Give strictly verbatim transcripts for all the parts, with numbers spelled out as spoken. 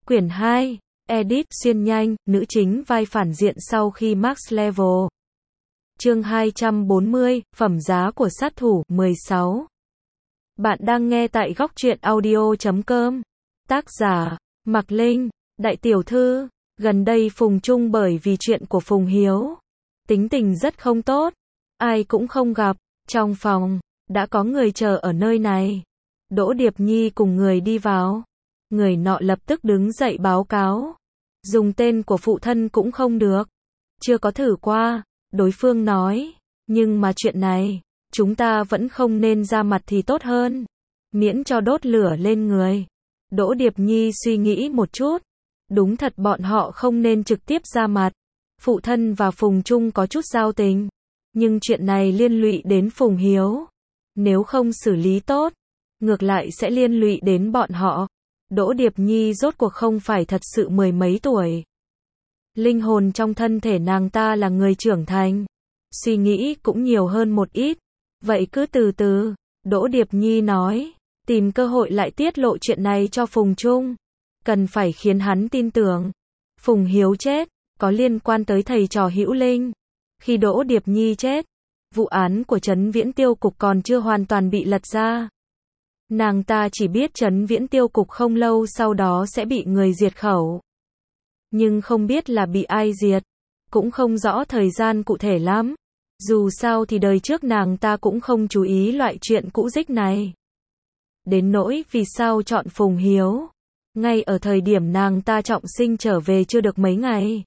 Quyển hai, Edit xuyên nhanh, nữ chính vai phản diện sau khi max level. Chương hai trăm bốn mươi, phẩm giá của sát thủ, mười sáu. Bạn đang nghe tại góc truyện audio chấm com. Tác giả, Mạc Linh, đại tiểu thư. Gần đây Phùng Trung bởi vì chuyện của Phùng Hiếu, tính tình rất không tốt, ai cũng không gặp. Trong phòng, đã có người chờ ở nơi này. Đỗ Điệp Nhi cùng người đi vào. Người nọ lập tức đứng dậy báo cáo. Dùng tên của phụ thân cũng không được. Chưa có thử qua, đối phương nói. Nhưng mà chuyện này, chúng ta vẫn không nên ra mặt thì tốt hơn. Miễn cho đốt lửa lên người. Đỗ Điệp Nhi suy nghĩ một chút. Đúng thật bọn họ không nên trực tiếp ra mặt. Phụ thân và Phùng Trung có chút giao tình. Nhưng chuyện này liên lụy đến Phùng Hiếu. Nếu không xử lý tốt, ngược lại sẽ liên lụy đến bọn họ. Đỗ Điệp Nhi rốt cuộc không phải thật sự mười mấy tuổi. Linh hồn trong thân thể nàng ta là người trưởng thành. Suy nghĩ cũng nhiều hơn một ít. Vậy cứ từ từ, Đỗ Điệp Nhi nói. Tìm cơ hội lại tiết lộ chuyện này cho Phùng Trung. Cần phải khiến hắn tin tưởng. Phùng Hiếu chết, có liên quan tới thầy trò Hữu Linh. Khi Đỗ Điệp Nhi chết, vụ án của Trấn Viễn Tiêu Cục còn chưa hoàn toàn bị lật ra. Nàng ta chỉ biết Trấn Viễn Tiêu Cục không lâu sau đó sẽ bị người diệt khẩu. Nhưng không biết là bị ai diệt. Cũng không rõ thời gian cụ thể lắm. Dù sao thì đời trước nàng ta cũng không chú ý loại chuyện cũ dích này. Đến nỗi vì sao chọn Phùng Hiếu. Ngay ở thời điểm nàng ta trọng sinh trở về chưa được mấy ngày.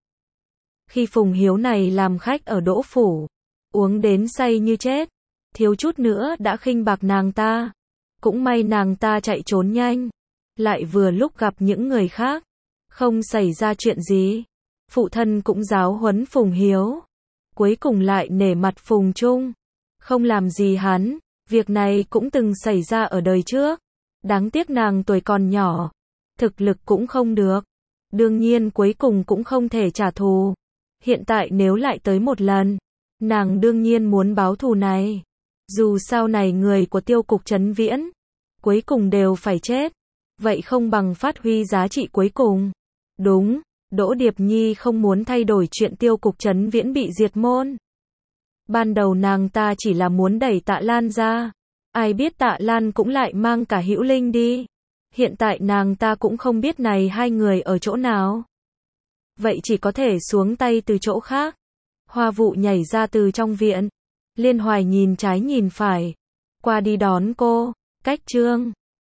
Khi Phùng Hiếu này làm khách ở Đỗ Phủ. Uống đến say như chết. Thiếu chút nữa đã khinh bạc nàng ta. Cũng may nàng ta chạy trốn nhanh. Lại vừa lúc gặp những người khác. Không xảy ra chuyện gì. Phụ thân cũng giáo huấn Phùng Hiếu. Cuối cùng lại nể mặt Phùng Trung. Không làm gì hắn. Việc này cũng từng xảy ra ở đời trước. Đáng tiếc nàng tuổi còn nhỏ. Thực lực cũng không được. Đương nhiên cuối cùng cũng không thể trả thù. Hiện tại nếu lại tới một lần, nàng đương nhiên muốn báo thù này. Dù sau này người của Tiêu Cục Trấn Viễn, cuối cùng đều phải chết. Vậy không bằng phát huy giá trị cuối cùng. Đúng, Đỗ Điệp Nhi không muốn thay đổi chuyện Tiêu Cục Trấn Viễn bị diệt môn. Ban đầu nàng ta chỉ là muốn đẩy Tạ Lan ra. Ai biết Tạ Lan cũng lại mang cả Hữu Linh đi. Hiện tại nàng ta cũng không biết này hai người ở chỗ nào. Vậy chỉ có thể xuống tay từ chỗ khác. Hoa Vụ nhảy ra từ trong viện. Liên Hoài nhìn trái nhìn phải. Qua đi đón cô. Cách Trương.